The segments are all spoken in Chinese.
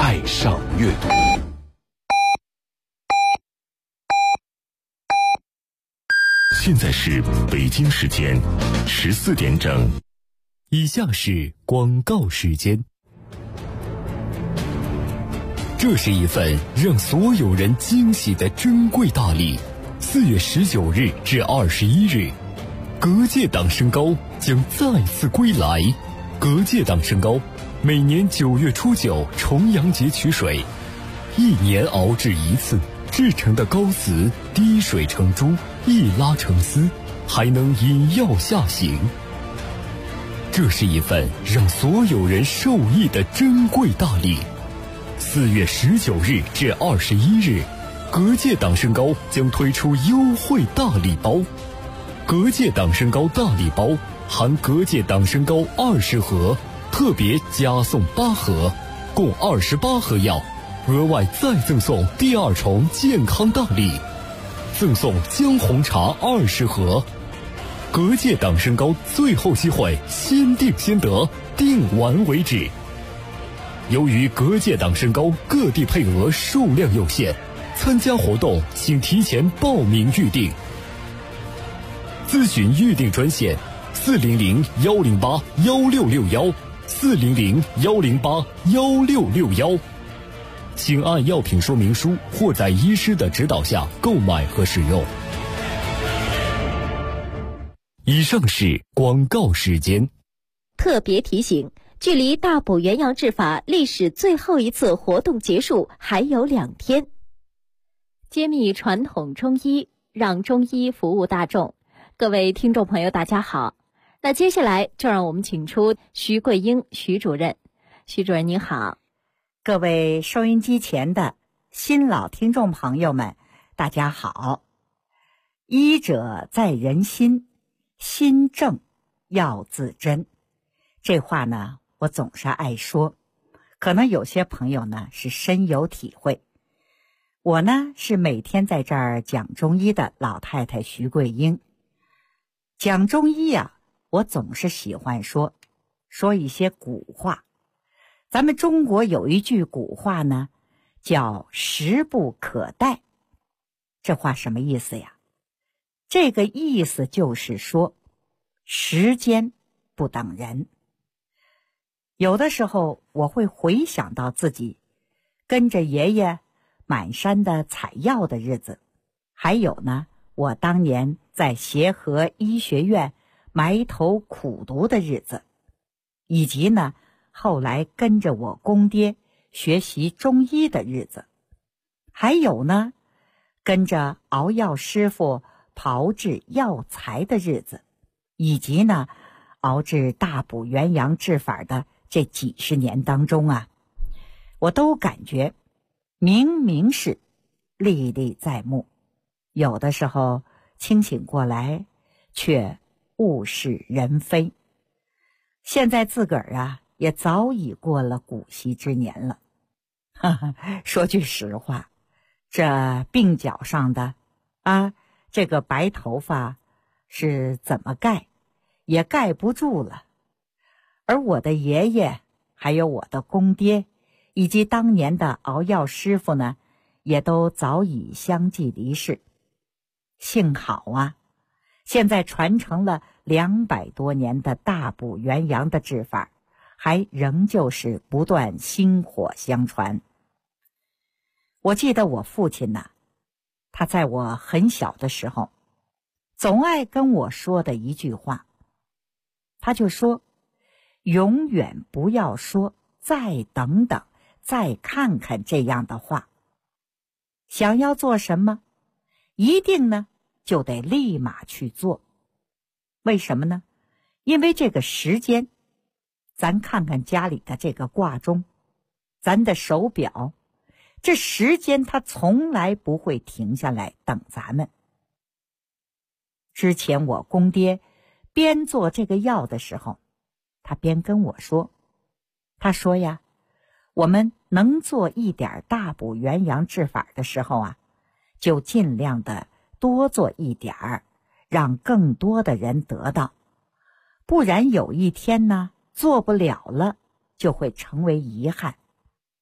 爱上阅读。现在是北京时间14点整。 以下是广告时间。这是一份让所有人惊喜的珍贵大礼。4月19日至21日，隔界党升高将再次归来。隔界党升高每年9月初9重阳节取水，1年熬制一次，制成的膏瓷滴水成珠，一拉成丝，还能引药下行。这是一份让所有人受益的珍贵大礼。4月19日至21日，隔界党升高将推出优惠大礼包。隔界党升高大礼包含隔界党升高20盒，特别加送8盒，共28盒药，额外再赠送第2重健康大礼，赠送姜红茶20盒。隔界党升高最后机会，先订先得，订完为止。由于隔界党升高各地配额数量有限，参加活动请提前报名预订。咨询预订专线400-108-1661，400-108-1661，请按药品说明书或在医师的指导下购买和使用。以上是广告时间。 特别提醒，距离大补元阳治法历史最后一次活动结束还有2天。揭秘传统中医，让中医服务大众。各位听众朋友大家好，那接下来就让我们请出徐桂英徐主任。徐主任您好。 各位收音机前的新老听众朋友们大家好。医者在人心，心正要自珍。这话呢我总是爱说，可能有些朋友呢是深有体会。我呢是每天在这儿讲中医的老太太徐桂英。讲中医啊，我总是喜欢说一些古话。咱们中国有一句古话呢，叫时不可待。这话什么意思呀？这个意思就是说，时间不等人。有的时候我会回想到自己跟着爷爷满山的采药的日子，还有呢我当年在协和医学院埋头苦读的日子，以及呢后来跟着我公爹学习中医的日子，还有呢跟着熬药师傅炮制药材的日子，以及呢熬制大补元阳治法的这几十年当中啊，我都感觉明明是历历在目，有的时候清醒过来却物是人非。现在自个儿啊也早已过了古稀之年了。说句实话，这鬓角上的这个白头发是怎么盖也盖不住了。而我的爷爷还有我的公爹以及当年的熬药师傅呢，也都早已相继离世。幸好啊，现在传承了200多年的大补元阳的治法，还仍旧是不断薪火相传。我记得我父亲呢，他在我很小的时候总爱跟我说的一句话，他就说永远不要说再等等再看看这样的话。想要做什么，一定呢就得立马去做。为什么呢？因为这个时间，咱看看家里的这个挂钟，咱的手表，这时间它从来不会停下来等咱们。之前我公爹边做这个药的时候，他边跟我说，他说呀，我们能做一点大补元阳治法的时候啊，就尽量的多做一点儿，让更多的人得到，不然有一天呢做不了了，就会成为遗憾。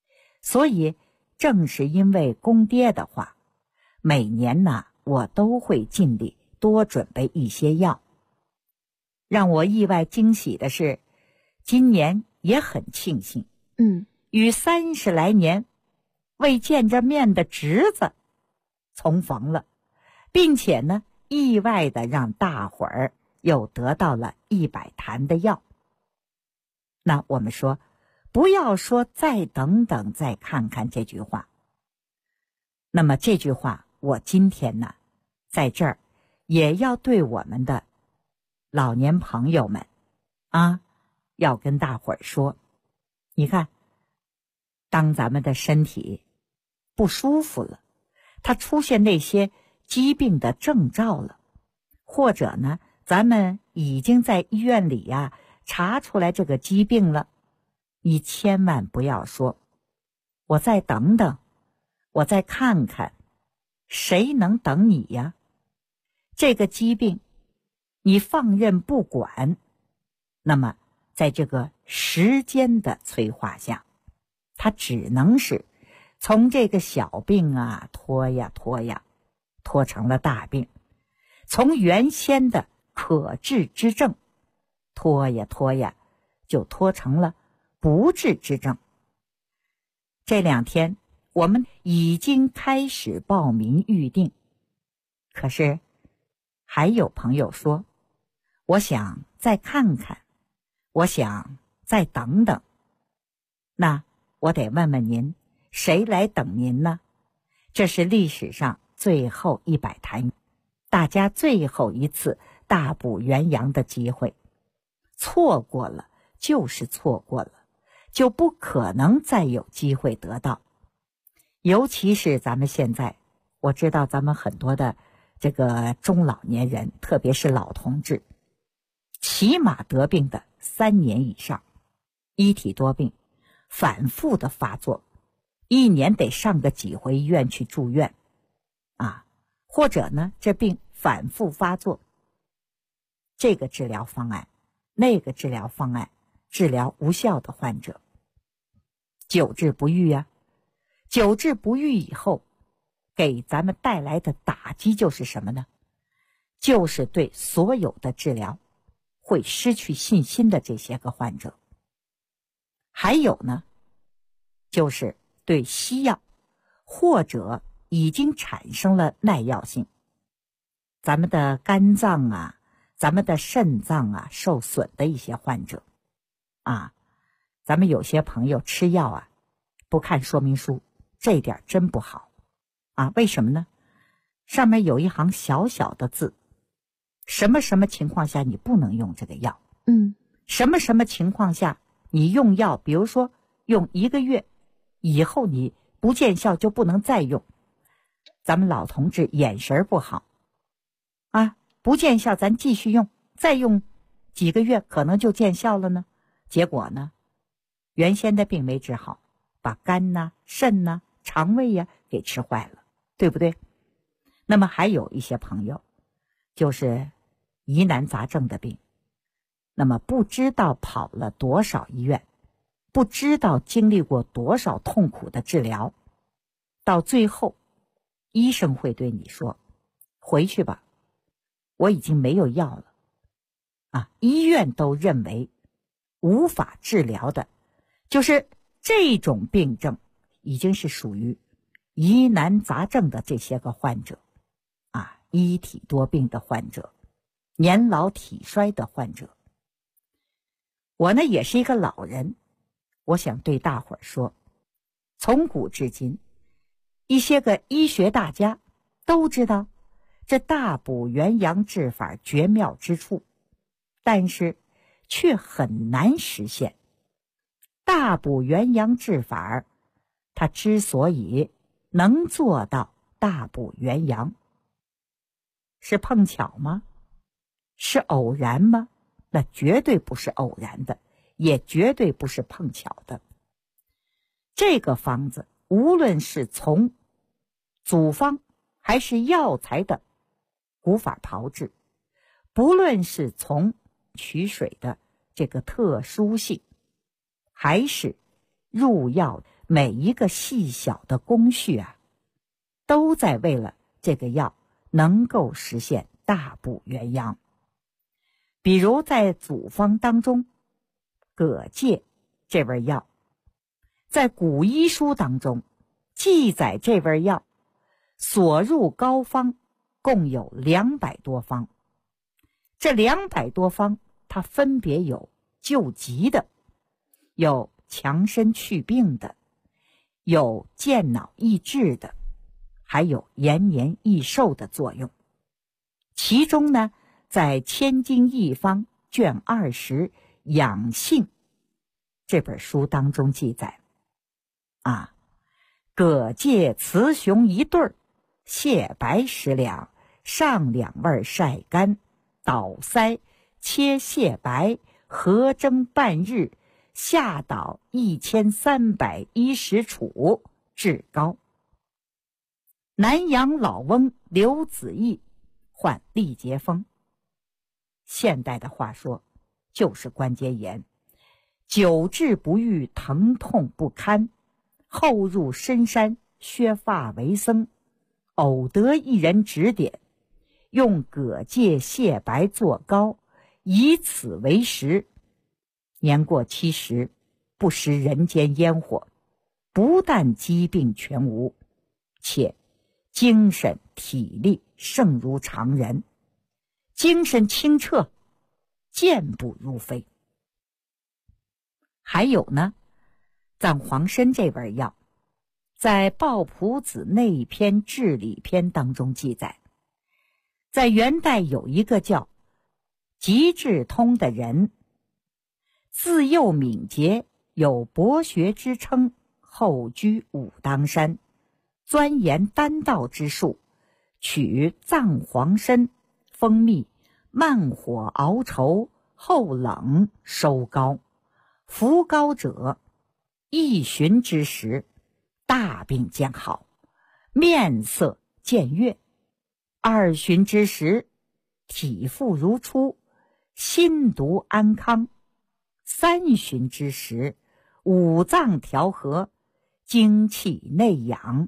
所以正是因为公爹的话，每年呢，我都会尽力多准备一些药。让我意外惊喜的是，今年也很庆幸，与30来年未见着面的侄子重逢了，并且呢，意外的让大伙儿又得到了100坛的药。那我们说，不要说再等等再看看这句话。那么这句话我今天呢，在这儿也要对我们的老年朋友们要跟大伙儿说，你看，当咱们的身体不舒服了，它出现那些疾病的征兆了，或者呢，咱们已经在医院里查出来这个疾病了，你千万不要说我再等等，我再看看，谁能等你呀？这个疾病你放任不管，那么在这个时间的催化下，它只能是从这个小病拖成了大病，从原先的可治之症拖就拖成了不治之症。这2天我们已经开始报名预定，可是还有朋友说，我想再看看，我想再等等。那我得问问您，谁来等您呢？这是历史上最后100坛，大家最后一次大补元阳的机会，错过了就是错过了，就不可能再有机会得到。尤其是咱们现在，我知道咱们很多的这个中老年人，特别是老同志，起码得病的3年以上，一体多病，反复的发作，1年得上个几回医院去住院或者呢，这病反复发作，这个治疗方案那个治疗方案治疗无效的患者，久治不愈久治不愈以后，给咱们带来的打击就是什么呢？就是对所有的治疗会失去信心的这些个患者。还有呢，就是对西药或者已经产生了耐药性，咱们的肝脏咱们的肾脏受损的一些患者咱们有些朋友吃药不看说明书，这点真不好为什么呢？上面有一行小小的字，什么什么情况下你不能用这个药，什么什么情况下你用药，比如说用1个月以后你不见效就不能再用。咱们老同志眼神不好不见效咱继续用，再用几个月可能就见效了呢。结果呢，原先的病没治好，把肝肾肠胃给吃坏了，对不对？那么还有一些朋友就是疑难杂症的病，那么不知道跑了多少医院，不知道经历过多少痛苦的治疗，到最后医生会对你说，回去吧，我已经没有药了医院都认为无法治疗的，就是这种病症已经是属于疑难杂症的这些个患者一体多病的患者，年老体衰的患者。我呢也是一个老人，我想对大伙儿说，从古至今，一些个医学大家都知道这大补元阳治法绝妙之处，但是却很难实现。大补元阳治法它之所以能做到大补元阳，是碰巧吗？是偶然吗？那绝对不是偶然的，也绝对不是碰巧的。这个方子无论是从组方还是药材的古法炮制，不论是从取水的这个特殊性，还是入药每一个细小的工序啊，都在为了这个药能够实现大补元阳。比如在组方当中，葛芥这味药，在古医书当中记载这味药所入膏方共有200多方。这200多方它分别有救急的，有强身祛病的，有健脑益智的，还有延年益寿的作用。其中呢，在《千金一方》卷20养性这本书当中记载葛芥、雌雄1对，蟹白10两，上2味晒干，捣腮，切蟹白，合蒸半日，下捣1310杵，至高。南阳老翁刘子义患痢结风，现代的话说就是关节炎，久治不愈，疼痛不堪，后入深山削发为僧，偶得一人指点，用葛芥、蟹白做膏，以此为食。年过70，不食人间烟火，不但疾病全无，且精神体力胜如常人，精神清澈，健步如飞。还有呢，藏黄参这味药，在《抱朴子内篇治理篇》当中记载，在元代有一个叫吉志通的人，自幼敏捷，有博学之称，后居武当山，钻研丹道之术，取藏黄参、蜂蜜，慢火熬稠，后冷收膏。服膏者1旬之时，大病见好，面色渐悦；2旬之时，体肤如初，心毒安康；3旬之时，五脏调和，精气内养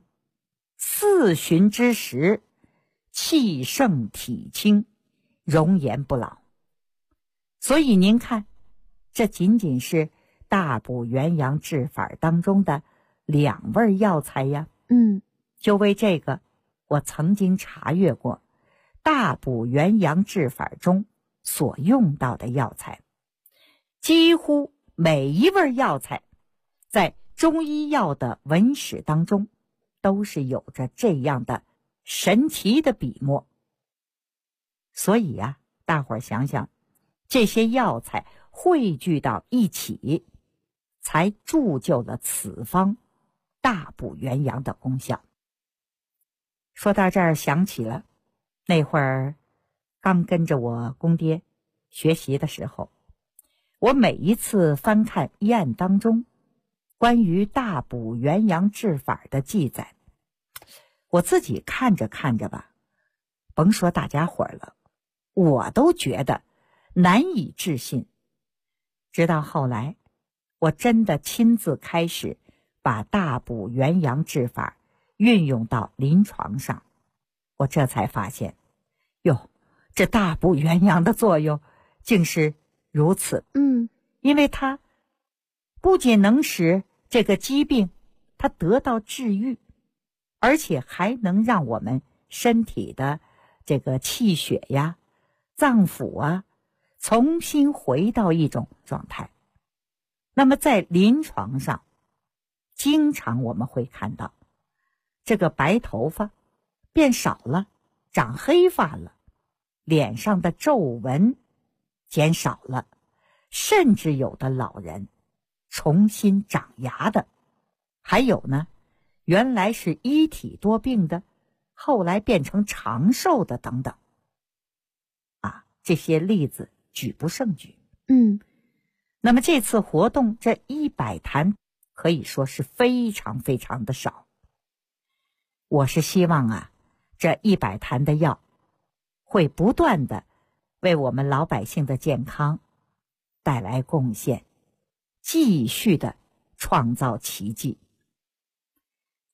；4旬之时，气盛体轻，容颜不老。所以您看，这仅仅是大补元阳治法当中的2味药材呀。就为这个，我曾经查阅过大补元阳治法中所用到的药材，几乎每一味药材在中医药的文史当中都是有着这样的神奇的笔墨。所以大伙儿想想，这些药材汇聚到一起，才铸就了此方大补元阳的功效。说到这儿想起了那会儿刚跟着我公爹学习的时候，我每一次翻看医案当中关于大补元阳治法的记载，我自己看着看着吧，甭说大家伙了，我都觉得难以置信。直到后来我真的亲自开始把大补元阳治法运用到临床上，我这才发现，这大补元阳的作用竟是如此。因为它不仅能使这个疾病它得到治愈，而且还能让我们身体的这个气血呀、脏腑重新回到一种状态。那么在临床上，经常我们会看到这个白头发变少了，长黑发了，脸上的皱纹减少了，甚至有的老人重新长牙的，还有呢，原来是一体多病的，后来变成长寿的等等。这些例子举不胜举。那么这次活动这100坛可以说是非常非常的少。我是希望这100坛的药会不断的为我们老百姓的健康带来贡献，继续的创造奇迹。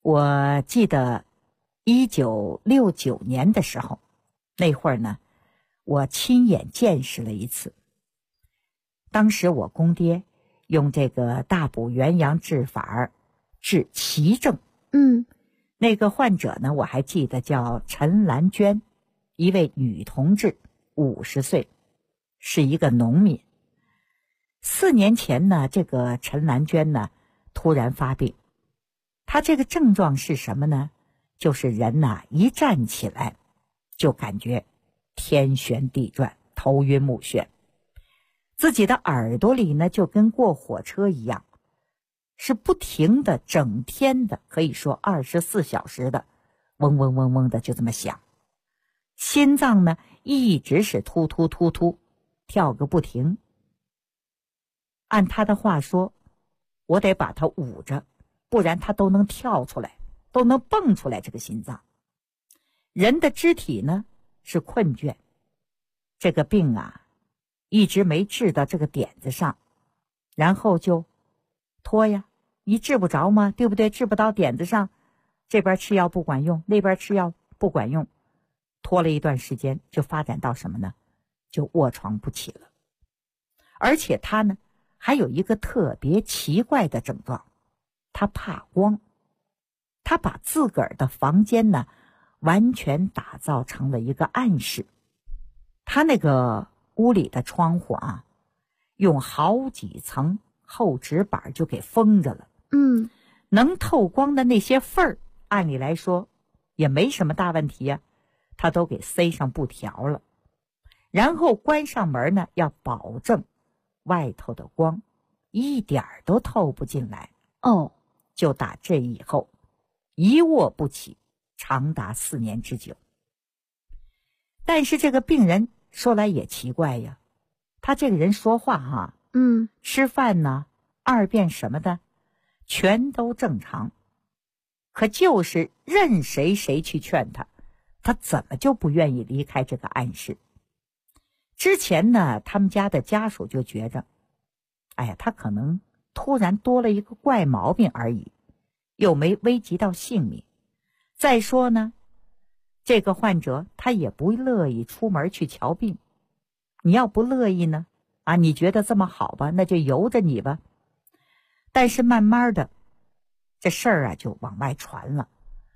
我记得1969年的时候，那会儿呢，我亲眼见识了一次。当时我公爹用这个大补元阳治法治奇症。那个患者呢，我还记得叫陈兰娟，一位女同志，50岁，是一个农民。4年前呢，这个陈兰娟呢突然发病。她这个症状是什么呢？就是人呐一站起来就感觉天旋地转，头晕目眩，自己的耳朵里呢就跟过火车一样，是不停的整天的，可以说24小时的嗡嗡嗡嗡的就这么响。心脏呢一直是突突突突跳个不停。按他的话说，我得把它捂着，不然它都能跳出来，都能蹦出来这个心脏。人的肢体呢是困倦，这个病啊一直没治到这个点子上，然后就拖呀，你治不着吗？对不对？治不到点子上，这边吃药不管用，那边吃药不管用，拖了一段时间，就发展到什么呢？就卧床不起了。而且他呢还有一个特别奇怪的症状，他怕光。他把自个儿的房间呢完全打造成了一个暗室。他那个屋里的窗户啊，用好几层厚纸板就给封着了。能透光的那些缝儿，按理来说也没什么大问题啊，他都给塞上布条了。然后关上门呢，要保证外头的光一点儿都透不进来。就打这以后一卧不起，长达4年之久。但是这个病人说来也奇怪呀，他这个人说话吃饭呢，二便什么的全都正常，可就是任谁去劝他，他怎么就不愿意离开这个暗室。之前呢，他们家的家属就觉着，哎呀，他可能突然多了一个怪毛病而已，又没危及到性命。再说呢，这个患者他也不乐意出门去瞧病。你要不乐意呢，你觉得这么好吧，那就由着你吧。但是慢慢的，这事儿就往外传了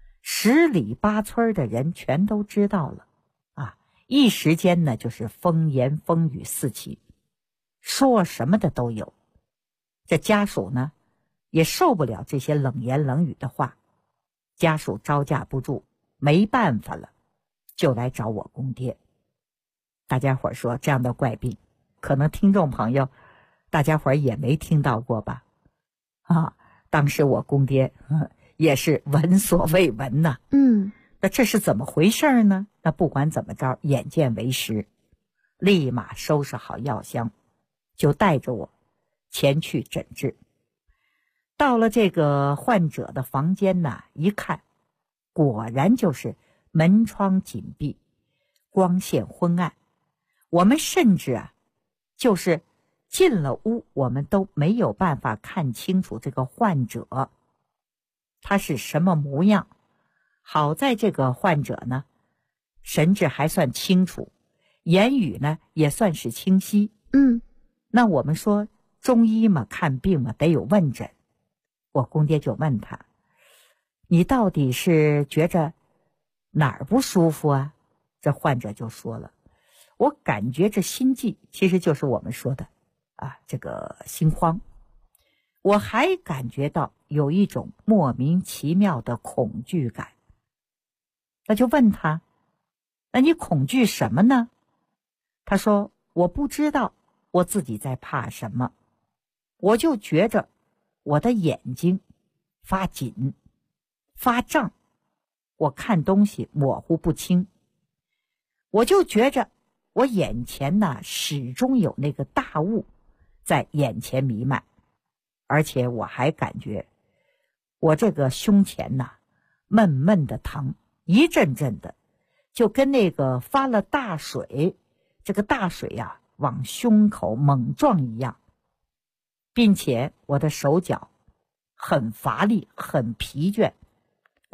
，10里8村的人全都知道了一时间呢就是风言风语四起，说什么的都有。这家属呢也受不了这些冷言冷语的话，家属招架不住，没办法了，就来找我公爹。大家伙说这样的怪病，可能听众朋友大家伙也没听到过吧？当时我公爹也是闻所未闻呐。那这是怎么回事呢？那不管怎么着，眼见为实，立马收拾好药箱，就带着我前去诊治。到了这个患者的房间呢，一看，果然就是门窗紧闭，光线昏暗。我们甚至就是进了屋，我们都没有办法看清楚这个患者他是什么模样。好在这个患者呢神志还算清楚，言语呢也算是清晰。那我们说中医嘛，看病嘛得有问诊。我公爹就问他，你到底是觉着哪儿不舒服啊？这患者就说了，我感觉这心悸，其实就是我们说的这个心慌。我还感觉到有一种莫名其妙的恐惧感。那就问他，那你恐惧什么呢？他说，我不知道我自己在怕什么，我就觉着我的眼睛发紧发胀，我看东西模糊不清，我就觉着我眼前呢始终有那个大雾在眼前弥漫，而且我还感觉我这个胸前呢闷闷的疼，一阵阵的，就跟那个发了大水，这个大水往胸口猛撞一样，并且我的手脚很乏力，很疲倦，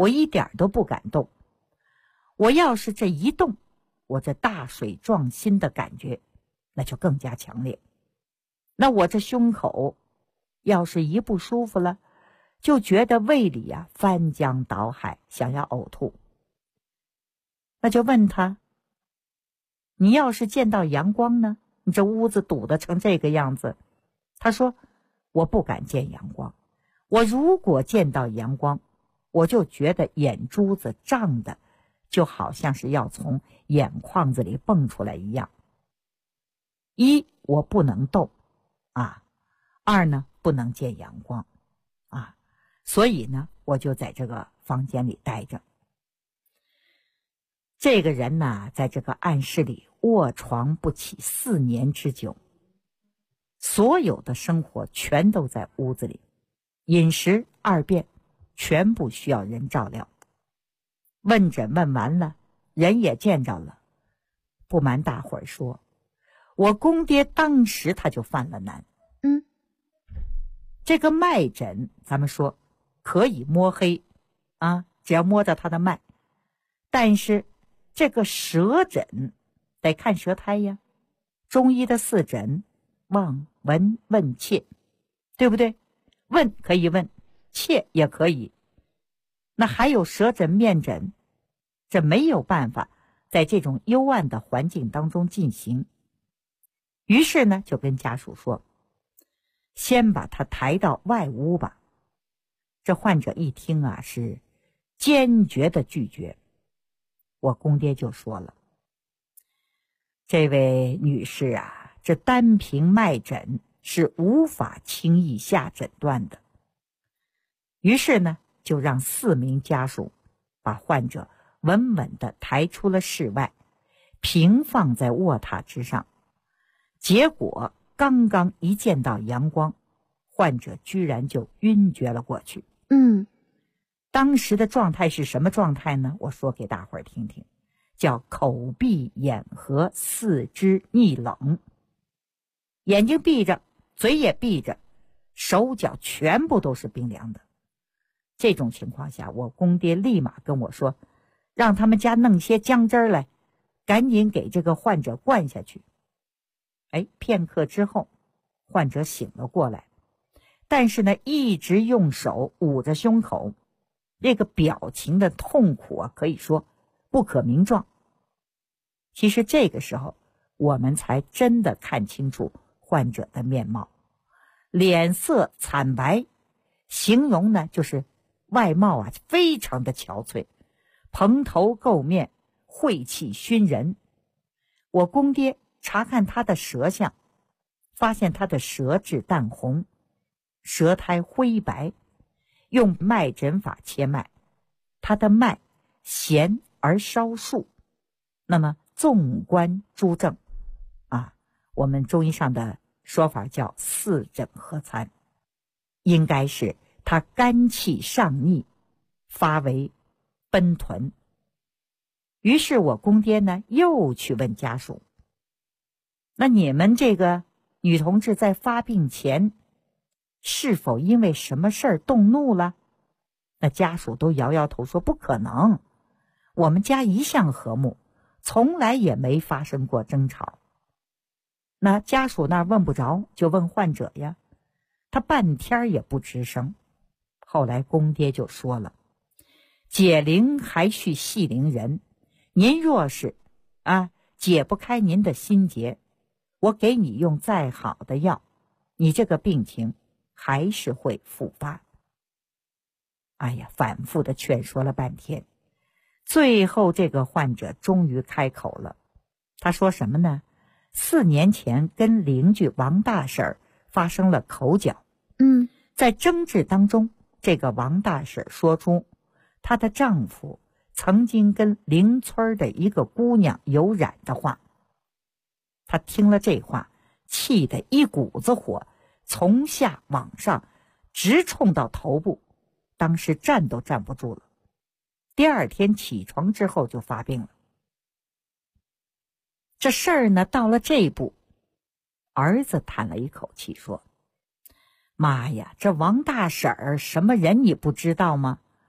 我一点都不敢动。我要是这一动，我这大水撞心的感觉那就更加强烈。那我这胸口要是一不舒服了，就觉得胃里翻江倒海，想要呕吐。那就问他，你要是见到阳光呢？你这屋子堵得成这个样子。他说，我不敢见阳光，我如果见到阳光，我就觉得眼珠子胀的就好像是要从眼眶子里蹦出来一样。一，我不能动二呢，不能见阳光所以呢，我就在这个房间里待着。这个人呢，在这个暗室里卧床不起4年之久，所有的生活全都在屋子里，饮食2便全部需要人照料。问诊问完了，人也见着了。不瞒大伙儿说，我公爹当时他就犯了难。这个脉诊咱们说可以摸黑只要摸着他的脉，但是这个舌诊得看舌苔呀。中医的4诊，望、闻、问、切，对不对？问可以问，切也可以。那还有舌诊、面诊，这没有办法在这种幽暗的环境当中进行。于是呢，就跟家属说，先把他抬到外屋吧。这患者一听是坚决的拒绝。我公爹就说了，这位女士这单凭脉诊是无法轻易下诊断的。于是呢，就让4名家属把患者稳稳地抬出了室外，平放在卧榻之上。结果刚刚一见到阳光，患者居然就晕厥了过去。当时的状态是什么状态呢？我说给大伙儿听听，叫口闭眼合，四肢逆冷，眼睛闭着，嘴也闭着，手脚全部都是冰凉的。这种情况下，我公爹立马跟我说，让他们家弄些姜汁来，赶紧给这个患者灌下去。片刻之后，患者醒了过来，但是呢，一直用手捂着胸口，这个表情的痛苦可以说不可名状。其实这个时候，我们才真的看清楚患者的面貌，脸色惨白，形容呢就是外貌非常的憔悴，蓬头垢面，晦气熏人。我公爹查看他的舌象，发现他的舌质淡红，舌苔灰白，用脉诊法切脉，他的脉弦而稍数。那么纵观诸症我们中医上的说法叫4诊合参，应该是他肝气上逆，发为奔豚。于是我公爹呢又去问家属，那你们这个女同志在发病前是否因为什么事儿动怒了？那家属都摇摇头说，不可能，我们家一向和睦，从来也没发生过争吵。那家属那儿问不着，就问患者呀，他半天也不吱声。后来公爹就说了，解铃还须系铃人，您若是解不开您的心结，我给你用再好的药，你这个病情还是会复发。反复的劝说了半天，最后这个患者终于开口了。他说什么呢？4年前跟邻居王大婶发生了口角，在争执当中，这个王大婶说出她的丈夫曾经跟邻村的一个姑娘有染的话。她听了这话，气得一股子火从下往上直冲到头部，当时站都站不住了。第2天起床之后就发病了。这事儿呢到了这一步，儿子叹了一口气说，妈呀，这王大婶儿什么人你不知道吗？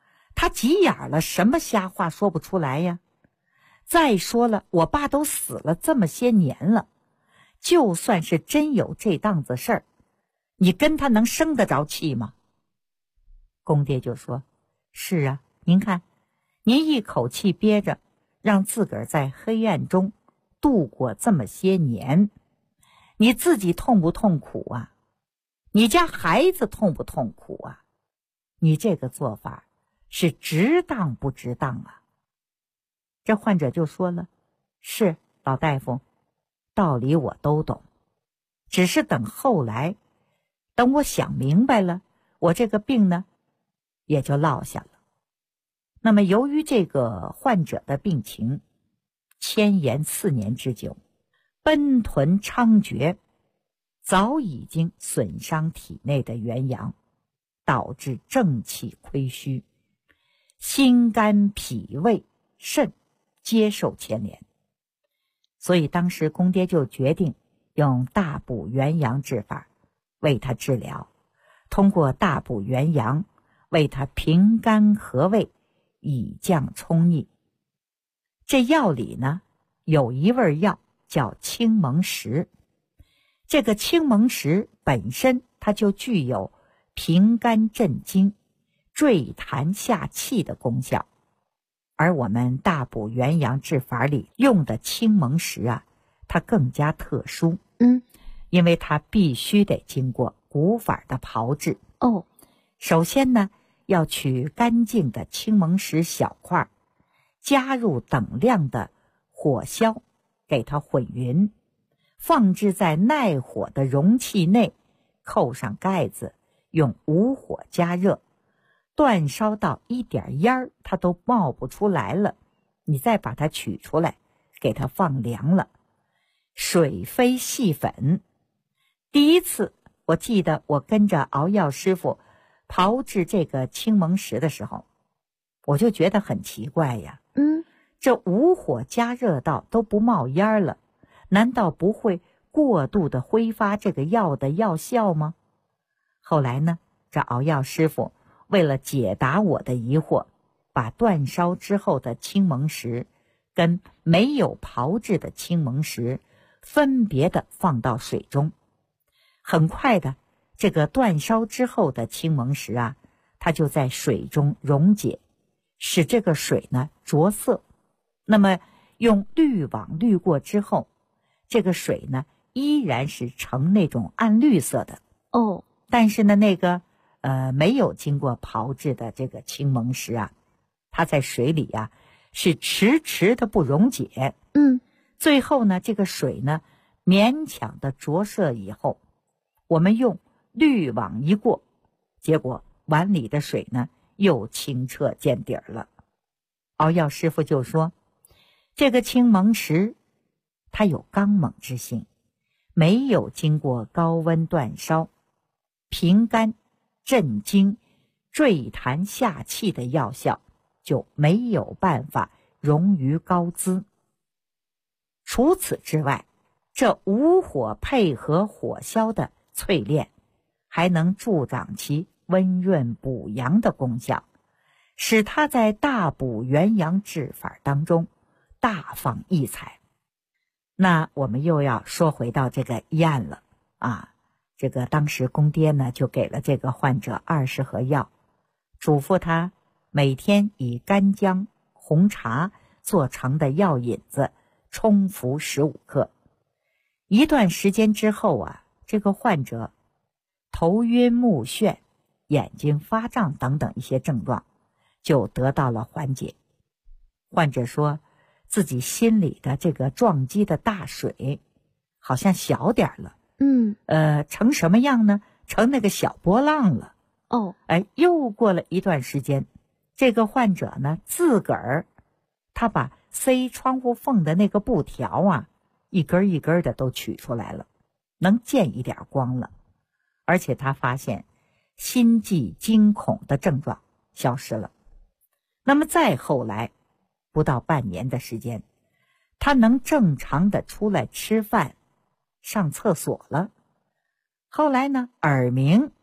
他急眼了，什么瞎话说不出来呀？再说了，我爸都死了这么些年了，就算是真有这档子事儿，你跟他能生得着气吗？公爹就说，是啊，您看，您一口气憋着，让自个儿在黑暗中度过这么些年，你自己痛不痛苦啊？你家孩子痛不痛苦啊？你这个做法是值当不值当啊？这患者就说了，是老大夫，道理我都懂，只是等后来，等我想明白了，我这个病呢也就落下了。那么由于这个患者的病情牵延4年之久，奔豚猖獗，早已经损伤体内的元阳，导致正气亏虚，心肝脾胃肾皆受牵连。所以当时公爹就决定用大补元阳治法为他治疗，通过大补元阳为他平肝和胃，以降冲逆。这药里呢有一味药叫青蒙石，这个青蒙石本身它就具有平肝镇惊、坠痰下气的功效，而我们大补元阳治法里用的青蒙石啊，它更加特殊，因为它必须得经过古法的炮制。首先呢，要取干净的青蒙石小块，加入等量的火硝，给它混匀，放置在耐火的容器内，扣上盖子，用无火加热，煅烧到一点烟儿它都冒不出来了，你再把它取出来，给它放凉了，水飞细粉。第一次我记得我跟着熬药师傅炮制这个青蒙石的时候，我就觉得很奇怪呀，这无火加热到都不冒烟了，难道不会过度的挥发这个药的药效吗？后来呢，这熬药师傅为了解答我的疑惑，把煅烧之后的青蒙石跟没有炮制的青蒙石分别的放到水中。很快的，这个煅烧之后的青蒙石啊，它就在水中溶解，使这个水呢着色。那么用滤网滤过之后，这个水呢依然是呈那种暗绿色的。但是呢那个没有经过炮制的这个青蒙石啊，它在水里啊是迟迟的不溶解。最后呢这个水呢勉强的着色以后，我们用滤网一过，结果碗里的水呢又清澈见底儿了。熬药师傅就说，这个青蒙石它有刚猛之性，没有经过高温煅烧，平肝镇惊、坠痰下气的药效就没有办法溶于膏滋。除此之外，这无火配合火硝的淬炼，还能助长其温润补阳的功效，使它在大补元阳治法当中大放异彩。那我们又要说回到这个医案了啊。这个当时公爹呢就给了这个患者20盒药，嘱咐他每天以干姜、红茶做成的药引子冲服15克。一段时间之后啊，这个患者头晕目眩、眼睛发胀等等一些症状就得到了缓解。患者说自己心里的这个撞击的大水好像小点了，成什么样呢？成那个小波浪了。又过了一段时间，这个患者呢自个儿他把塞窗户缝的那个布条啊一根一根的都取出来了，能见一点光了。而且他发现心悸惊恐的症状消失了。那么再后来不到半年的时间，他能正常的出来吃饭上厕所了。后来呢，耳鸣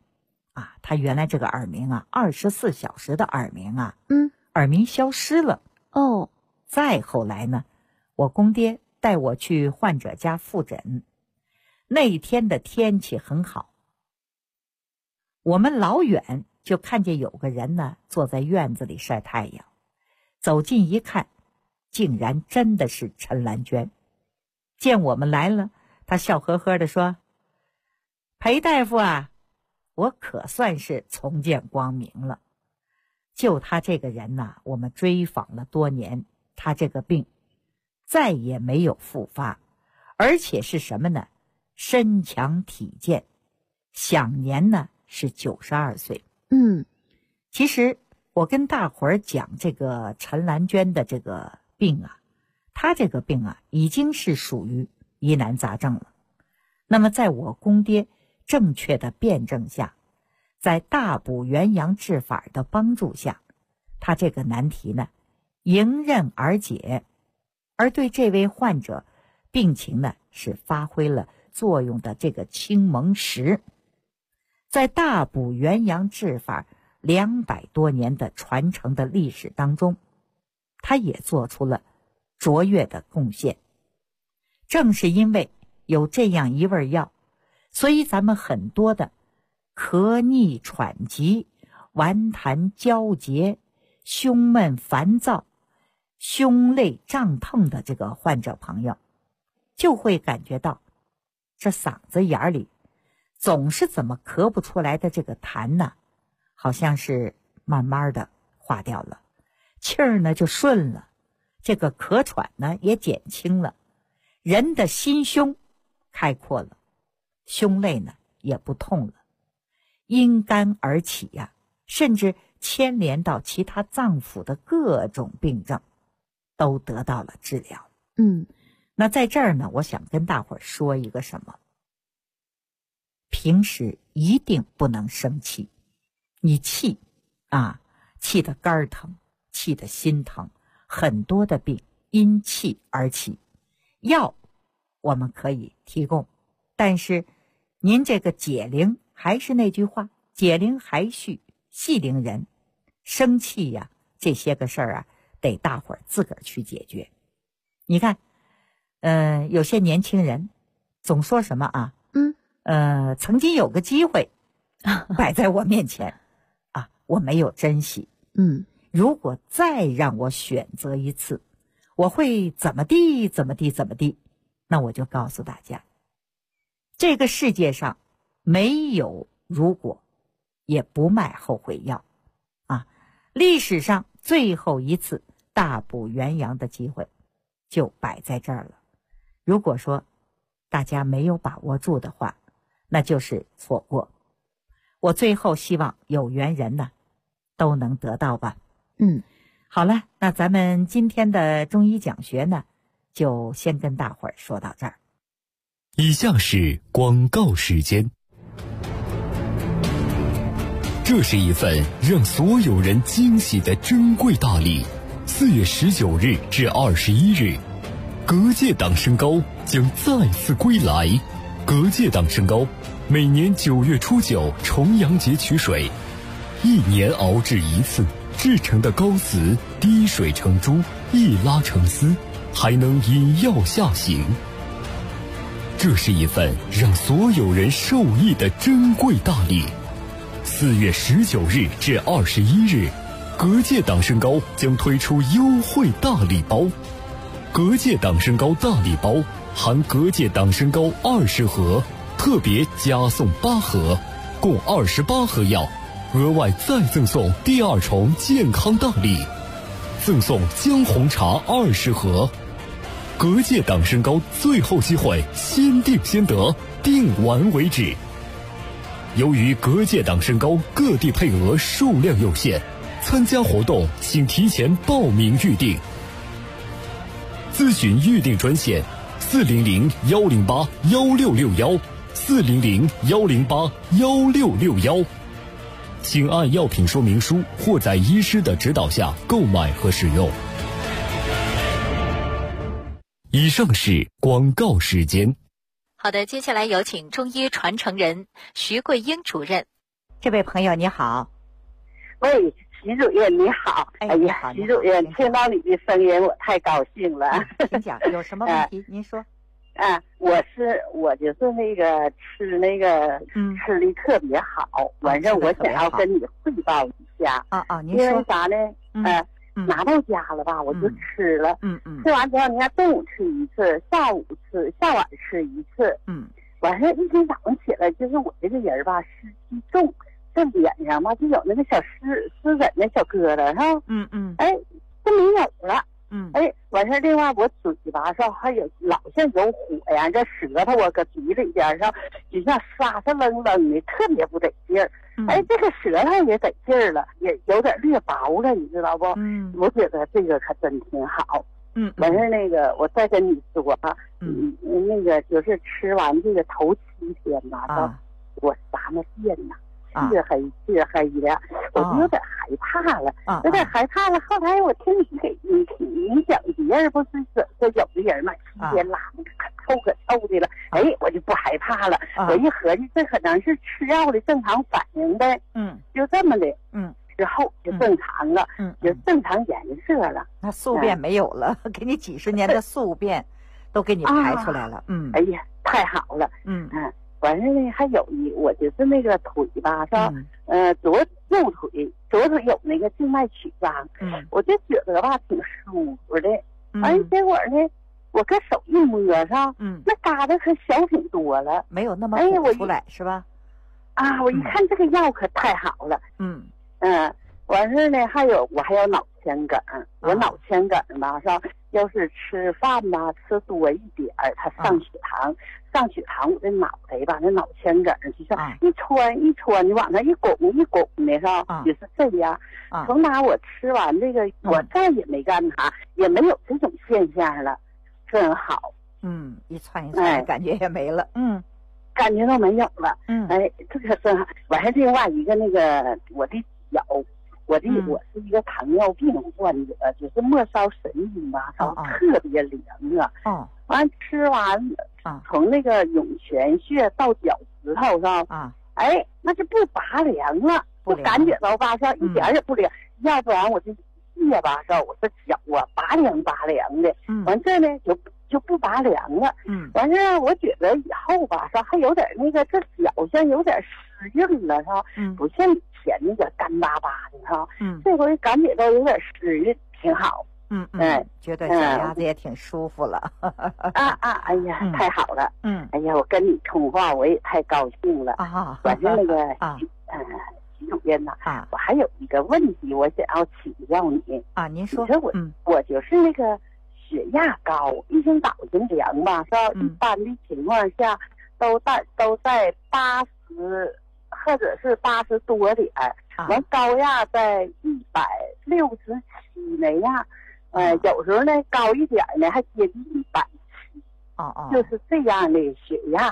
啊，他原来这个耳鸣啊，24小时的耳鸣啊，耳鸣消失了。 哦， 再后来呢，我公爹带我去患者家复诊，那天的天气很好，我们老远就看见有个人呢坐在院子里晒太阳，走近一看，竟然真的是陈兰娟。见我们来了，他笑呵呵地说：“裴大夫啊，我可算是重见光明了。就他这个人呐，我们追访了多年，他这个病再也没有复发，而且是什么呢？身强体健，享年呢是92岁。其实我跟大伙儿讲这个陈兰娟的这个病啊，她这个病啊已经是属于疑难杂症了。那么在我公爹正确的辩证下，在大补元阳治法的帮助下，他这个难题呢迎刃而解，而对这位患者病情呢是发挥了作用的这个青蒙石，在大补元阳治法200多年的传承的历史当中，他也做出了卓越的贡献。正是因为有这样一味药，所以咱们很多的咳逆喘急、顽痰交结、胸闷烦躁、胸肋胀痛的这个患者朋友，就会感觉到这嗓子眼里总是怎么咳不出来的这个痰呢，好像是慢慢的化掉了，气儿呢就顺了，这个咳喘呢也减轻了，人的心胸开阔了，胸肋呢也不痛了，因肝而起呀，甚至牵连到其他脏腑的各种病症都得到了治疗。那在这儿呢，我想跟大伙儿说一个什么，平时一定不能生气。你气气得肝疼，气得心疼，很多的病因气而起，药我们可以提供，但是您这个解铃，还是那句话，解铃还须系铃人。生气呀，这些个事儿啊，得大伙儿自个儿去解决。你看有些年轻人总说什么啊，曾经有个机会摆在我面前我没有珍惜。如果再让我选择一次，我会怎么地怎么地怎么地。那我就告诉大家，这个世界上没有如果，也不卖后悔药历史上最后一次大补元阳的机会就摆在这儿了。如果说大家没有把握住的话，那就是错过。我最后希望有缘人呢都能得到吧。好了，那咱们今天的中医讲学呢，就先跟大伙儿说到这儿。 以下是广告时间。这是一份让所有人惊喜的珍贵大礼。4月19日至21日，隔界党参膏将再次归来。隔界党参膏每年9月初9重阳节取水，1年熬制一次，制成的膏子滴水成珠，一拉成丝，还能引药下行。这是一份让所有人受益的珍贵大礼。4月19日至21日，隔界党参膏将推出优惠大礼包。隔界党参膏大礼包含隔界党参膏20盒，特别加送8盒，共28盒药，额外再赠送第2重健康大礼，赠送姜红茶20盒。隔界党参膏最后机会，先订先得，订完为止。由于隔界党参膏各地配额数量有限，参加活动请提前报名预订。咨询预订专线400-108-1661 400-108-1661，请按药品说明书或在医师的指导下购买和使用。以上是广告时间。 好的，接下来有请中医传承人徐桂英主任。 这位朋友你好。 喂，徐主任你好。 哎呀，徐主任，听到你的声音我太高兴了。 请讲，有什么问题您说。 我就是那个吃吃的特别好，完事我想要跟你汇报一下。 您说。 因为啥呢？拿到家了吧，我就吃了。吃完之后，你看中午吃一次，下午吃，下晚吃一次。完事一天早上起来，就是我这个人吧，湿气重，这脸上吧就有那个小湿疹的小疙瘩哈。都没有了。完事另外我嘴巴上还有老像有火呀，这舌头搁嘴里边上就像沙沙愣愣的，特别不得劲儿。这个舌头也得劲儿了，也有点略薄了，你知道不？我觉得这个可真挺好。完事那个我再跟你说啊，那个就是吃完这个头7天吧，我撒那便呐，黢黑的，我就有点害怕了，有点害怕了。后来我听你讲别人不是这有的人嘛，7天拉那个可臭的了，我就不害怕了。我一合计，这可能是吃药的正常反应呗。就这么的。之后就正常了。就正常颜色了。 那宿便没有了，给你几十年的宿便都给你排出来了。 哎呀，太好了。完事呢，还有我就是那个腿吧，是吧？右腿有那个静脉曲张，我就觉得吧挺舒服的。结果呢，我搁手一摸上，那疙瘩可小挺多了， 没有那么鼓出来，是吧？ 我一看这个药可太好了。完事呢，我还有脑前梗，我脑前梗吧，是吧？要是吃饭吧，吃多一点它上血糖，我这脑袋吧，那脑前梗就像一穿，你往那一拱的，是吧？也是这样。从哪我吃完这个，我再也没干它，也没有这种现象了，真好。 一窜，感觉也没了。 感觉都没有了。这个真好。完事另外一个那个我的脚。我是一个糖尿病患者，就是末梢神经吧，特别凉啊。完吃完，从那个涌泉穴到脚趾头上，那就不拔凉了，就感觉到吧，像一点也不凉。要不然我这腋吧，我这脚拔凉的。完这呢就不拔凉了。完事我觉得以后吧，还有点那个这脚像有点湿润了，不像以前那个干巴巴的这回感觉到有点湿润，挺好。 觉得脚丫子也挺舒服了。 哎呀，太好了。哎呀，我跟你通话我也太高兴了。反正那个徐主任呐，我还有一个问题我想要请教你。 您说。 你说我就是那个血压高，一天早晨量吧，一般的情况下都在80或者是80多点，完高压在167那样，有时候呢高一点呢还接近170，就是这样的血压。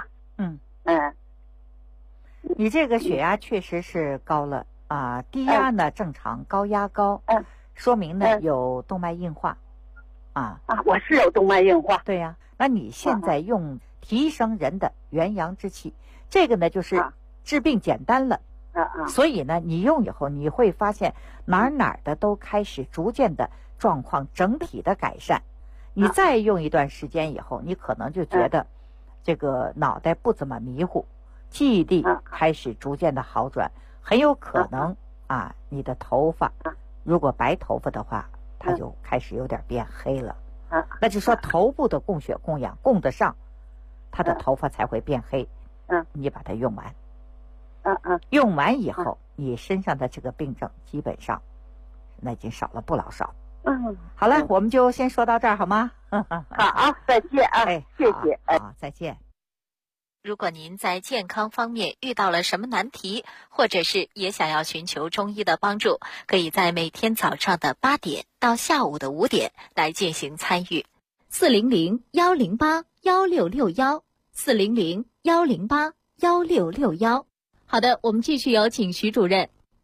你这个血压确实是高了低压呢正常，高压高，说明呢有动脉硬化。 我是有动脉硬化。 对呀，那你现在用提升人的元阳之气，这个呢就是治病简单了。所以呢你用以后你会发现哪的都开始逐渐的状况整体的改善。你再用一段时间以后，你可能就觉得这个脑袋不怎么迷糊，记忆力开始逐渐的好转，很有可能你的头发如果白头发的话，它就开始有点变黑了。那就说头部的供血供氧供得上，它的头发才会变黑。你把它用完。用完以后，你身上的这个病症基本上那已经少了不老少。好了，我们就先说到这儿好吗？ 好，再见啊！谢谢。 好，再见。 如果您在健康方面遇到了什么难题，或者是也想要寻求中医的帮助，可以在每天早上的8点到下午的5点来进行参与。400-108-1661，400-108-1661。好的，我们继续有请徐主任。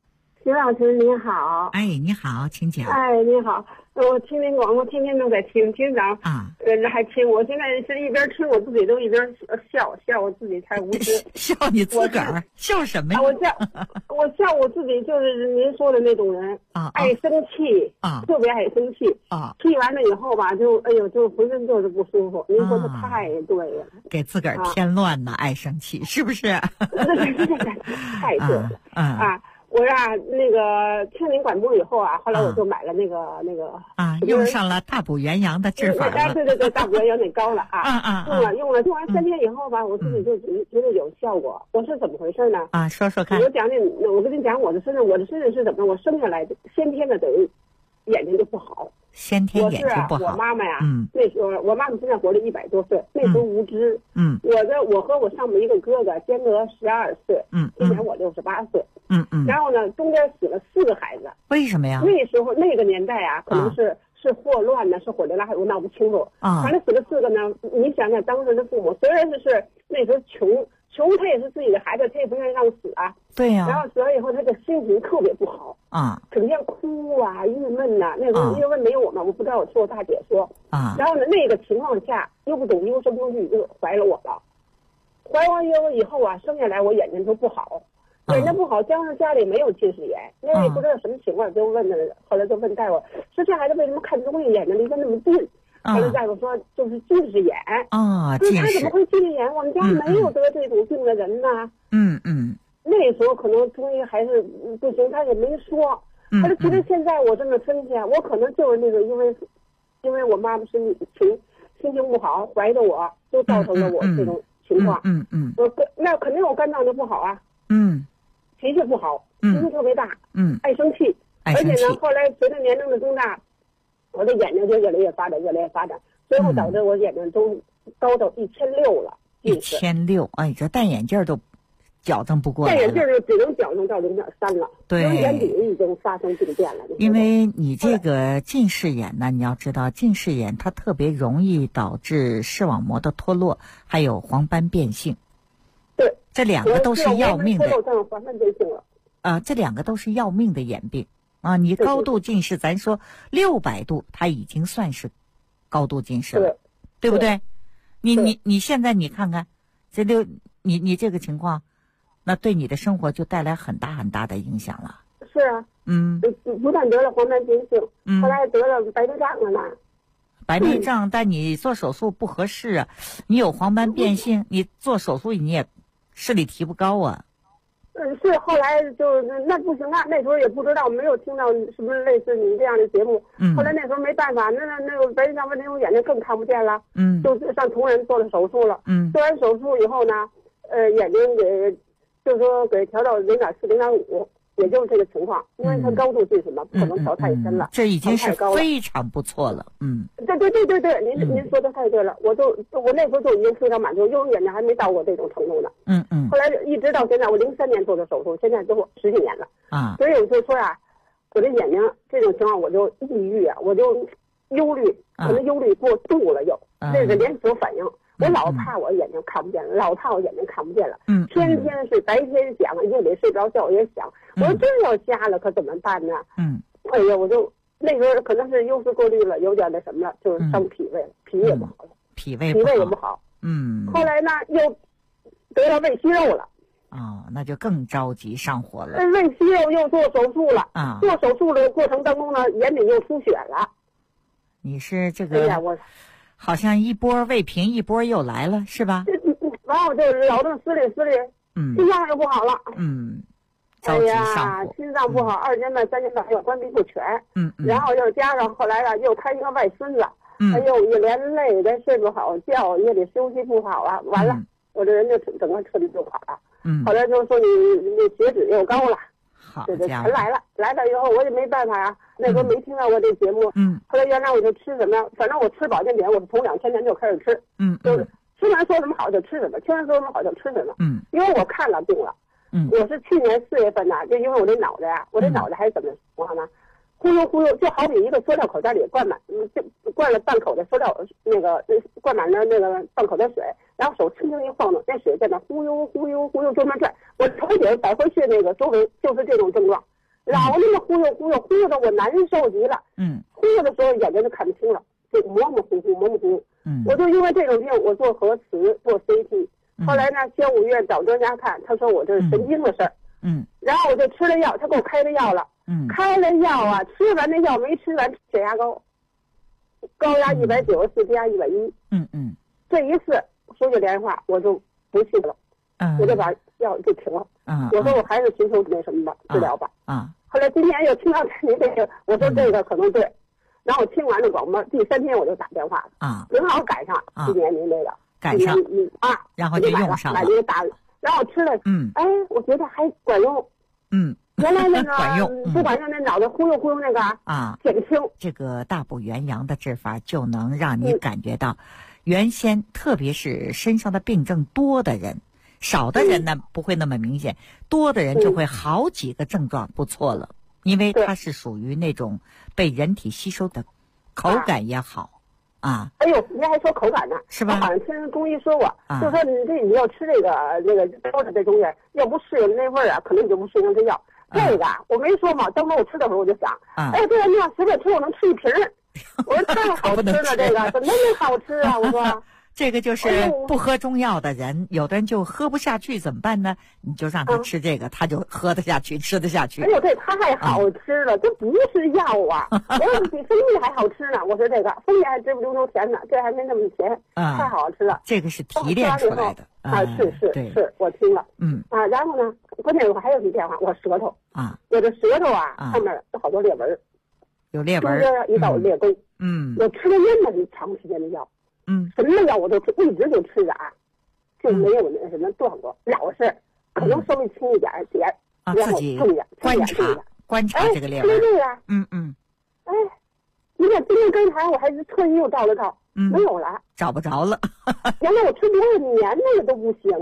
徐老师您好。 哎，你好，请讲。 哎，您好，我听您广播，天天都在听，听长啊， 还听。我现在是一边听我自己都一边笑我自己太无知。 笑你自个儿？笑什么呀？ 我笑我自己，就是您说的那种人啊，爱生气啊，特别爱生气啊。气完了以后吧，就哎呦，就浑身就是不舒服。您说的太对了， 给自个儿添乱呢，爱生气是不是？ 太对了啊。我那个听您广播以后啊，后来我就买了那个啊，用上了大补元阳的治法了。 对，大补元阳那膏了啊。用了，用完3天以后吧，我自己就觉得有效果。我是怎么回事呢？ 啊，说说看。 我跟你讲我的身上是怎么？我生下来先天的等于眼睛就不好。 先天眼睛不好。 我妈妈呀，那时候我妈妈现在活了100多岁，那时候无知。我和我上面一个哥哥间隔12岁。今年我68岁。然后呢，中间死了4个孩子。 为什么呀？ 那时候那个年代啊，可能是霍乱呢，是火流拉，我闹不清楚。反正死了4个呢。你想想，当时的父母虽然是那时候穷，他也是自己的孩子，他也不愿意让死啊。 对呀。 然后死了以后，他的心情特别不好啊，整天哭啊，郁闷呐。那时候因为没有我们，我不知道，我听我大姐说啊。然后呢，那个情况下又不懂优生优育，就怀了我了。怀完以后啊，生下来我眼睛就不好。眼睛不好，加上家里没有近视眼，那也不知道什么情况，就问后来就问大夫，说这孩子为什么看东西眼睛离得那么近？后来大夫说就是近视眼啊，说他怎么会近视眼？我们家没有得这种病的人呢。那时候可能中医还是不行，他也没说。他说其实现在我这么分析，我可能就是那个因为我妈妈心情不好，怀着我，就造成了我这种情况。那肯定我肝脏就不好啊。脾气不好，脾气特别大，爱生气，而且呢，后来随着年龄的增大，我的眼睛就越来越发展，最后导致我眼睛都高到1600了。 1600，哎，这戴眼镜都矫正不过来了。 戴眼镜就只能矫正到0.3了。对，眼底已经发生病变了。 因为你这个近视眼呢，你要知道，近视眼它特别容易导致视网膜的脱落，还有黄斑变性。 对， 这2个都是要命的。这2个都是要命的眼病啊！你高度近视，咱说600度，它已经算是高度近视了，对不对？你现在你看看，你这个情况，那对你的生活就带来很大很大的影响了。 是啊，不但得了黄斑变性，后来还得了白内障了呢。 白内障，但你做手术不合适啊！你有黄斑变性，你做手术你也视力提不高啊。 是后来就那不行啊，那时候也不知道，没有听到是不是类似你这样的节目。后来那时候没办法，那个白内障问题，我眼睛更看不见了。就上同仁做了手术了。做完手术以后呢，眼睛给调到0.4、0.5。也就是这个情况，因为它高度近视嘛，不可能调太深了。 这已经是非常不错了。 对，您说的太对了。我那时候就已经非常满足，右眼睛还没到过这种程度呢。后来一直到现在，我03年做的手术，现在都10几年了啊。所以我就说呀，我这眼睛这种情况，我就抑郁啊，我就忧虑，可能忧虑过度了又，这个连锁反应。我老怕我眼睛看不见了，天天是白天想，夜里睡不着觉也想，我说真要瞎了可怎么办呢？哎呀，我就那时候可能是优势过滤了，有点那什么了，就是伤脾胃了，脾也不好了， 脾胃也不好。后来呢又得到胃息肉了。 那就更着急上火了。 胃息肉又做手术了啊！做手术的过程当中呢，眼里又出血了。 你是这个？哎呀，我。好像一波未平，一波又来了，是吧？ 然后就老正思虑，心脏又不好了， 着急上火。 心脏不好，2年半、3年半又关闭不全，然后又加上后来又开一个外孙子，又一连累的睡不好觉，夜里休息不好啊，完了，我这人就整个彻底就垮了。后来就说你血脂又高了。这全来了以后我也没办法呀。那时候没听到过这节目。后来原来我就吃什么，反正我吃保健品，我是从2000年就开始吃。就是听人说什么好就吃什么，听人说什么好就吃什么。因为我看了病了。我是去年4月份呢，就因为我这脑袋呀，我这脑袋还是怎么情况呢？忽悠，就好比一个塑料口袋里灌了半口的塑料，灌满了那个半口的水，然后手轻轻一晃动，那水在那忽悠就那转。我头顶百会穴那个周围就是这种症状， 老那么忽悠的我难受极了。忽悠的时候眼睛就看不清了，就模模糊糊。我就因为这种病，我做核磁做 CT，后来呢宣武院找专家看，他说我这是神经的事儿。然后我就吃了药，他给我开了药了。开了药啊，吃完那药没吃完，血压高压194，低压110。这一次说句连话，我就不去了。我就把药就停了。我说我还是寻求那什么吧，治疗吧。后来今天又听到您这个，我说这个可能对。然后我听完了广播，第3天我就打电话了。正好赶上今年您这个赶上然后就用上了， 买这个打，然后我吃了。我觉得还管用。原来那个管用， 不管用，那脑袋忽悠那个减轻。 这个大补元阳的治法就能让你感觉到，原先特别是身上的病症多的人，少的人呢不会那么明显，多的人就会好几个症状不错了，因为它是属于那种被人体吸收的，口感也好。 哎呦，您还说口感呢？ 是吧？ 我好像听中医说过，就说你要吃这个多的这东西，要不适应那味儿啊，可能你就不适应这药。这个我没说嘛，当时我吃的时候我就想，哎，这个你要随便吃，我能吃1瓶。我说太好吃了，这个怎么能好吃啊？我说这个就是不喝中药的人，有的人就喝不下去，怎么办呢？你就让他吃这个，他就喝得下去，吃得下去。 哎呦，这太好吃了，这不是药啊！我说比蜂蜜还好吃呢。我说这个蜂蜜还直不溜溜甜呢，这还没那么甜，太好吃了。 这个是提炼出来的是，我听了。然后呢，关键我还有一电话，我舌头我这舌头上面有好多裂纹， 有裂纹， 中间一道裂沟。我吃了那么长时间的药。什么药我都吃，一直就吃着就没有那什么断过，老是可能稍微轻一点自己观察这个裂纹。 吃这个你看今天刚才我还是特意又照了照，没有了， 找不着了。 原来我吃多少年那个都不行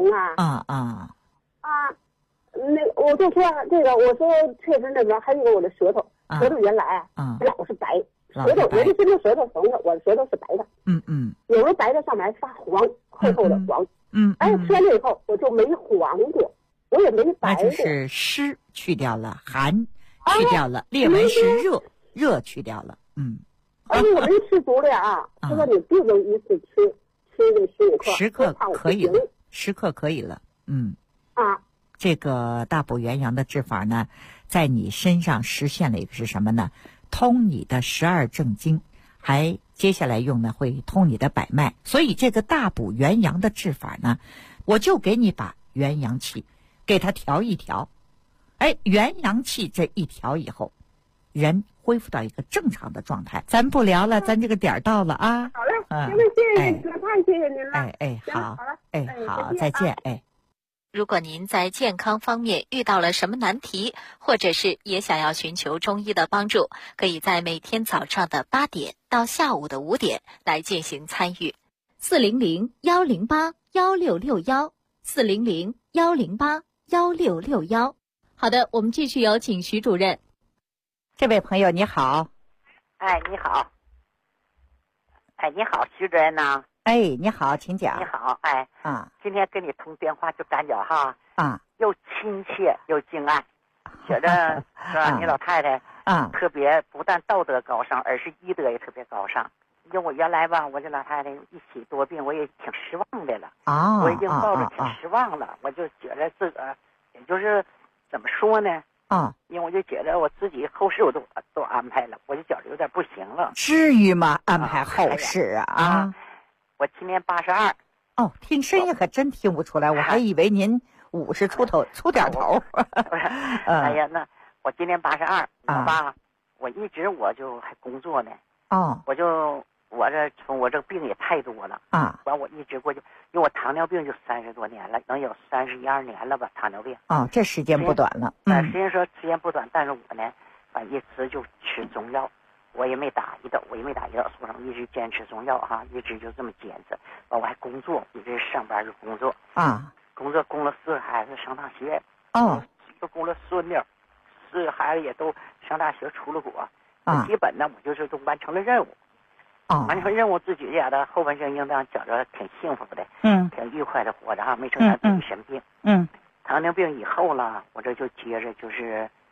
那我就说这个，我说确实那边还有我的舌头原来老是白。舌头，人家是舌头红的，我的舌头是白的。有时候白的上面还发黄，厚的黄。吃完了以后我就没黄过，我也没白过。 那就是湿去掉了，寒去掉了，裂纹是热去掉了。 而且我没吃足了他说你不能一次吃这15克 ，10克可以了，10克可以了。这个大补元阳的治法呢，在你身上实现了一个是什么呢？通你的12正经，还接下来用呢会通你的百脉，所以这个大补元阳的治法呢，我就给你把元阳气给它调一调，元阳气这一调以后，人恢复到一个正常的状态。咱不聊了，咱这个点到了啊。 好嘞，行了，谢谢您了，太谢谢您了。 好了，再见。 如果您在健康方面遇到了什么难题，或者是也想要寻求中医的帮助，可以在每天早上的8点到下午的5点来进行参与。400-108-1661，400-108-1661。好的，我们继续有请徐主任。 这位朋友你好。 你好。你好，徐主任呐。 你好，请讲。 你好，今天跟你通电话就感觉又亲切又敬爱，觉得是吧？你老太太特别不但道德高尚，而是医德也特别高尚。因为我原来吧，我这老太太一起多病，我也挺失望的了。我已经抱着挺失望了，我就觉得自个儿，也就是怎么说呢？因为我就觉得我自己后事我都安排了，我就觉得有点不行了。 至于吗？安排后事我今年82。 听声音可真听不出来，我还以为您50出头，出点头。 那我今年82，我一直我就还工作呢。我这病也太多了完我一直过去，因为我糖尿病就30多年了，能有31、2年了吧，糖尿病。 这时间不短了。 时间不短，但是我呢，一直就吃中药。我也没打胰岛，所以一直坚持中药一直就这么坚持。我还工作，一直上班就工作供了4个孩子上大学都供了孙女，4个孩子也都上大学出了国基本呢我就是都完成了任务完成任务，自己家的后半生应当觉着挺幸福的挺愉快的活着没成想自己生病糖尿病以后了，我这就接着就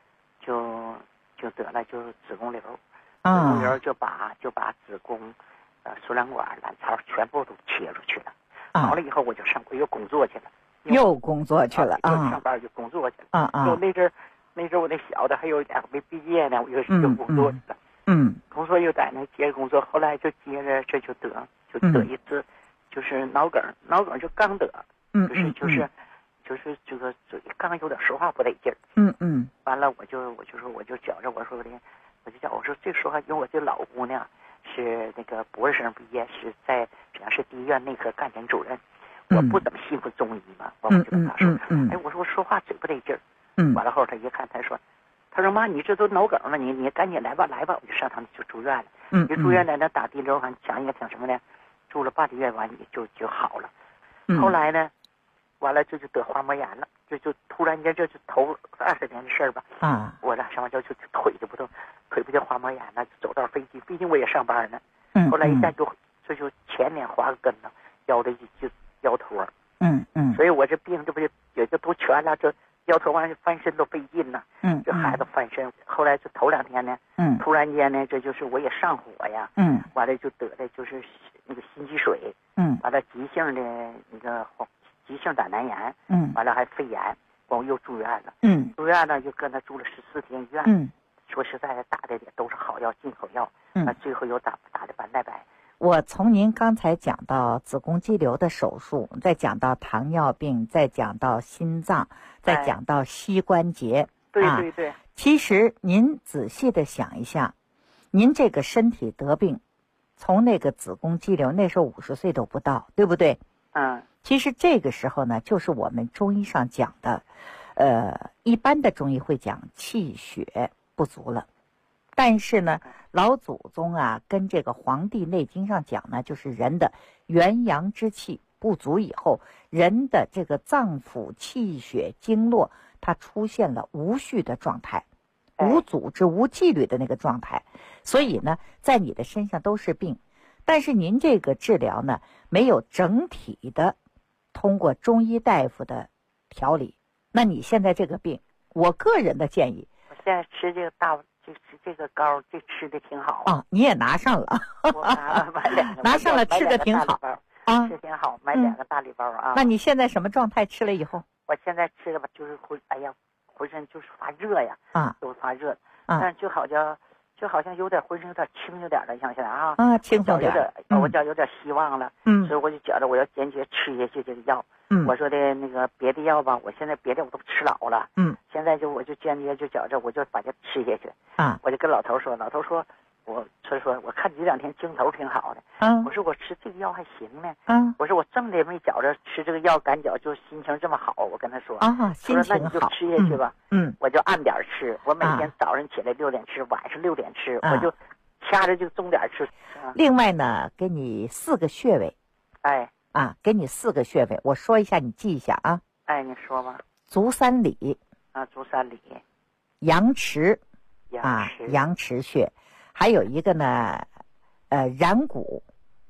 就得了就是子宫瘤，子宫瘤就把子宫输卵管卵巢全部都切出去了。好了以后我就又工作去了， 又工作去了啊，上班就工作去了就那阵我那小的还有2个没毕业呢，我又工作去了。工作又在那接着工作，后来就接着这就得一次，就是脑梗就刚得，就是这个嘴刚有点说话不得劲儿。完了我就觉着我说这说话，因为我这老姑娘是那个博士生毕业，是在沈阳市第一院内科干诊主任。我不怎么信服中医嘛，我就跟他说，我说我说话嘴不得劲儿。完了后他一看，他说妈，你这都脑梗了，你赶紧来吧，我就上他们就住院了。就住院在那打滴流，还讲一个挺什么的，住了8个月，完也就好了。后来呢，完了这就得滑膜炎了，就突然间这就头20年的事儿吧。我俩上完就腿就不动，腿不就滑膜炎了，走道飞机，毕竟我也上班呢。后来一下就前年滑个跟头，腰的就腰托。所以我这病这不也就都全了，这腰托完翻身都费劲呢。这孩子翻身，后来就头2天呢，突然间呢，这就是我也上火呀。完了就得的就是那个心积水。完了急性的那个急性胆囊炎。完了还肺炎，完我又住院了。住院呢就跟他住了14天医院。说实在的，打的也都是好药，进口药。最后又打的斑带白。 我从您刚才讲到子宫肌瘤的手术，再讲到糖尿病，再讲到心脏，再讲到膝关节。 对。 其实您仔细的想一下，您这个身体得病，从那个子宫肌瘤那时候50岁都不到，对不对？其实这个时候呢，就是我们中医上讲的，一般的中医会讲气血不足了。但是呢，老祖宗啊，跟这个《黄帝内经》上讲呢，就是人的元阳之气不足以后，人的这个脏腑气血经络，它出现了无序的状态，无组织无纪律的那个状态。所以呢，在你的身上都是病，但是您这个治疗呢，没有整体的通过中医大夫的调理。那你现在这个病，我个人的建议， 我现在吃这个这个膏，这吃的挺好啊。你也拿上了， 我买2个， 拿上了，吃的挺好啊，吃挺好，买2个大礼包啊。 那你现在什么状态？吃了以后？ 我现在吃的吧，就是浑身就是发热呀，都发热，但就好像有点浑身有点轻有点的，像现在轻松点， 我脚有点希望了，所以我就觉得我要坚决吃下去这个药。我说的那个别的药吧，我现在别的我都吃老了，现在我就坚决就觉着我就把它吃下去。我就跟老头说，我看你这2天精头挺好的，我说我吃这个药还行呢，我说我正的没觉着吃这个药感觉就心情这么好，我跟他说心情好， 那你就吃下去吧，我就按点吃，我每天早上起来6点吃，晚上6点吃，我就掐着就重点吃。 另外呢，给你4个穴位，给你4个穴位，我说一下，你记一下啊。 你说吧。 足三里足三里， 阳池阳池穴，还有一个呢，然谷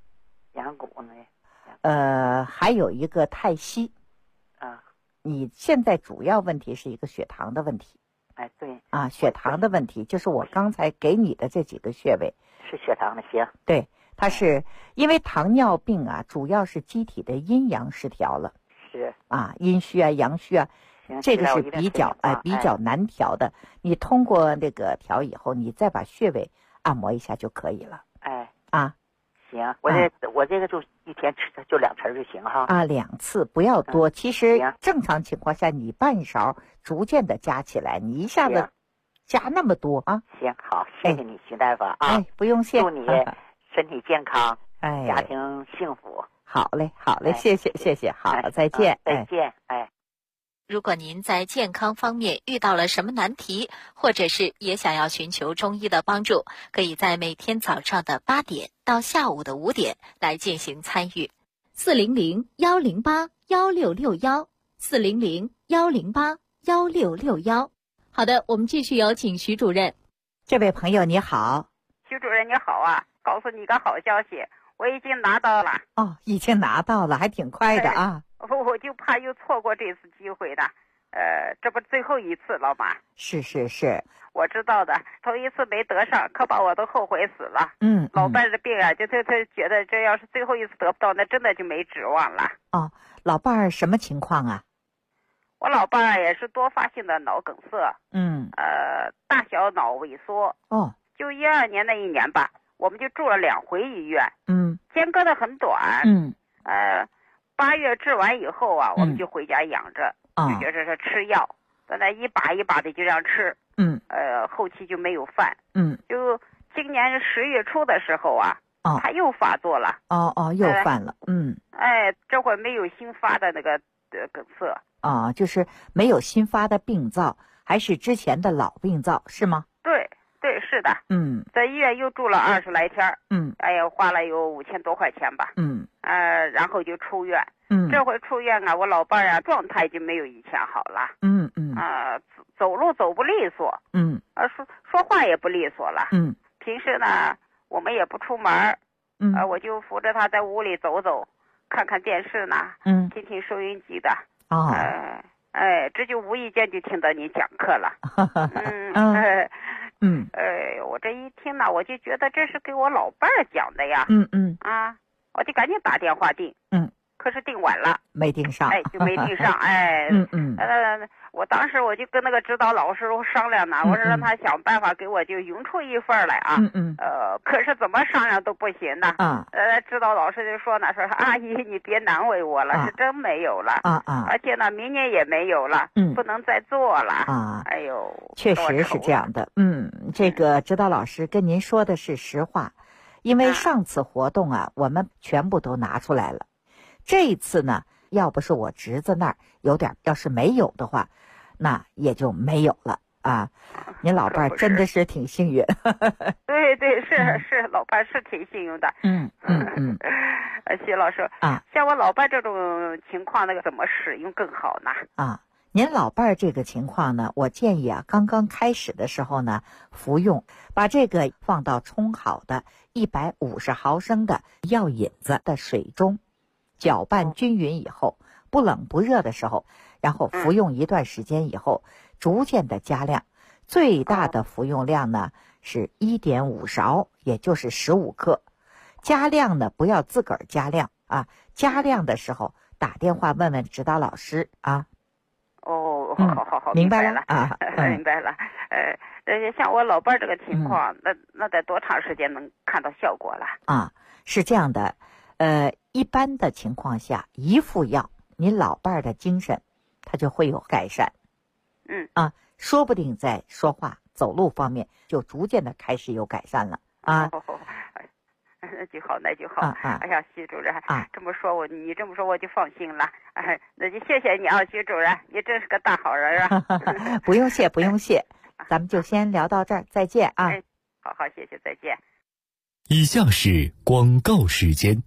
呢，还有一个太溪。你现在主要问题是一个血糖的问题。 对。 血糖的问题，就是我刚才给你的这几个穴位。 是血糖的，行。 对。它是因为糖尿病主要是机体的阴阳失调了， 是阴虚阳虚这个是比较难调的。你通过那个调以后，你再把穴位按摩一下就可以了。 行，我这个就1天吃就2次就行哈。 2次不要多。其实正常情况下，你半勺逐渐的加起来，你一下子加那么多行，好，谢谢你，徐大夫不用谢。 祝你身体健康，家庭幸福。 好嘞，谢谢，好，再见， 再见， 如果您在健康方面遇到了什么难题，或者是也想要寻求中医的帮助，可以在每天早上的8点到下午的5点来进行参与。400-108-1661，400-108-1661。好的，我们继续有请徐主任。 这位朋友你好。 徐主任你好啊，告诉你个好消息，我已经拿到了。 已经拿到了，还挺快的我就怕又错过这次机会的。 这不最后一次，老妈。 是， 我知道的，头一次没得上，可把我都后悔死了。老伴儿的病啊，他觉得这要是最后一次得不到，那真的就没指望了。 哦，老伴儿什么情况啊？ 我老伴儿也是多发性的脑梗塞。大小脑萎缩。 哦， 就12年那一年吧，我们就住了2回医院。间隔的很短。8月治完以后啊，我们就回家养着，就觉着是吃药，在那一把一把的就这样吃。后期就没有犯。就今年10月初的时候啊，他又发作了。 又犯了。 这会没有新发的那个梗塞。 就是没有新发的病灶，还是之前的老病灶是吗？ 对，是的。在医院又住了20来天。花了有5000多块钱吧。然后就出院。这回出院啊，我老伴儿啊状态就没有以前好了。走路走不利索。说话也不利索了。平时呢，我们也不出门。我就扶着他在屋里走走，看看电视呢。听听收音机的。这就无意间就听到你讲课了。我这一听呢，我就觉得这是给我老伴儿讲的呀。我就赶紧打电话订。可是订晚了， 没订上。 就没订上。我当时我就跟那个指导老师商量呢，我说让他想办法给我就匀出一份来啊。可是怎么商量都不行呢。指导老师就说呢，说阿姨你别难为我了，是真没有了。而且呢，明年也没有了。不能再做了。哎呦， 确实是这样的。这个指导老师跟您说的是实话，因为上次活动啊，我们全部都拿出来了。这一次呢，要不是我侄子那儿有点，要是没有的话，那也就没有了啊。您老伴儿真的是挺幸运。 对，是老伴儿是挺幸运的。谢老师像我老伴儿这种情况，那个怎么使用更好呢？ 您老伴儿这个情况呢，我建议刚刚开始的时候呢，服用把这个放到冲好的150毫升的药引子的水中。搅拌均匀以后，不冷不热的时候，然后服用一段时间以后，逐渐的加量，最大的服用量呢是1.5勺，也就是15克。加量呢不要自个儿加量啊，加量的时候打电话问问指导老师啊。 好， 明白了明白了。像我老伴儿这个情况，那得多长时间能看到效果了？ 是这样的。一般的情况下，一副药，您老伴儿的精神，他就会有改善。说不定在说话、走路方面就逐渐的开始有改善了啊。 那就好。哎呀，徐主任这么说你这么说我就放心了。那就谢谢你啊，徐主任，你真是个大好人啊。 不用谢，咱们就先聊到这儿，再见啊。 好，谢谢，再见。 以下是广告时间。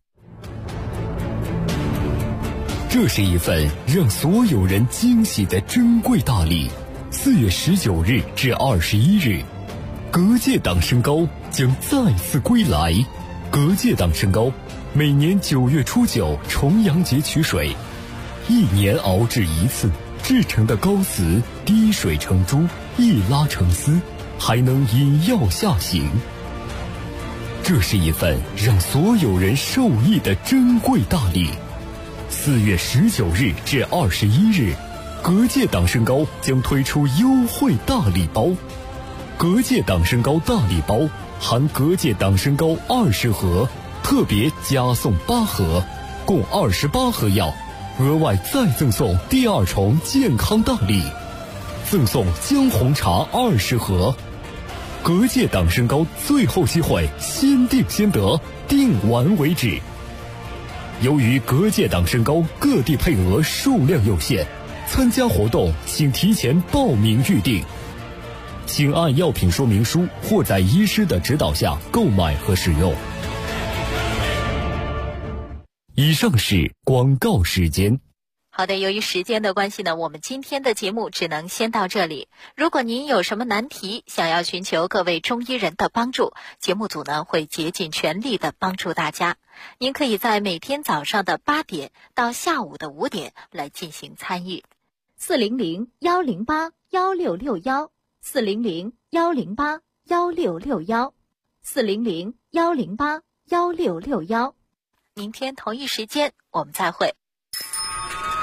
这是一份让所有人惊喜的珍贵大礼。4月19日至21日，隔界党参膏将再次归来。隔界党参膏每年9月初9重阳节取水，1年熬制一次，制成的膏丝滴水成珠，一拉成丝，还能引药下行。这是一份让所有人受益的珍贵大礼。4月19日至21日，隔界党参膏将推出优惠大礼包。隔界党参膏大礼包含隔界党参膏20盒，特别加送8盒，共28盒药，额外再赠送第2重健康大礼，赠送姜红茶20盒。隔界党参膏最后机会，先订先得，订完为止。由于隔界党参膏各地配额数量有限，参加活动请提前报名预定，请按药品说明书或在医师的指导下购买和使用。以上是广告时间。 好的，由于时间的关系呢，我们今天的节目只能先到这里。如果您有什么难题，想要寻求各位中医人的帮助，节目组呢会竭尽全力的帮助大家。您可以在每天早上的8点到下午的5点来进行参与。 400-108-1661，400-108-1661，400-108-1661。明天同一时间我们再会。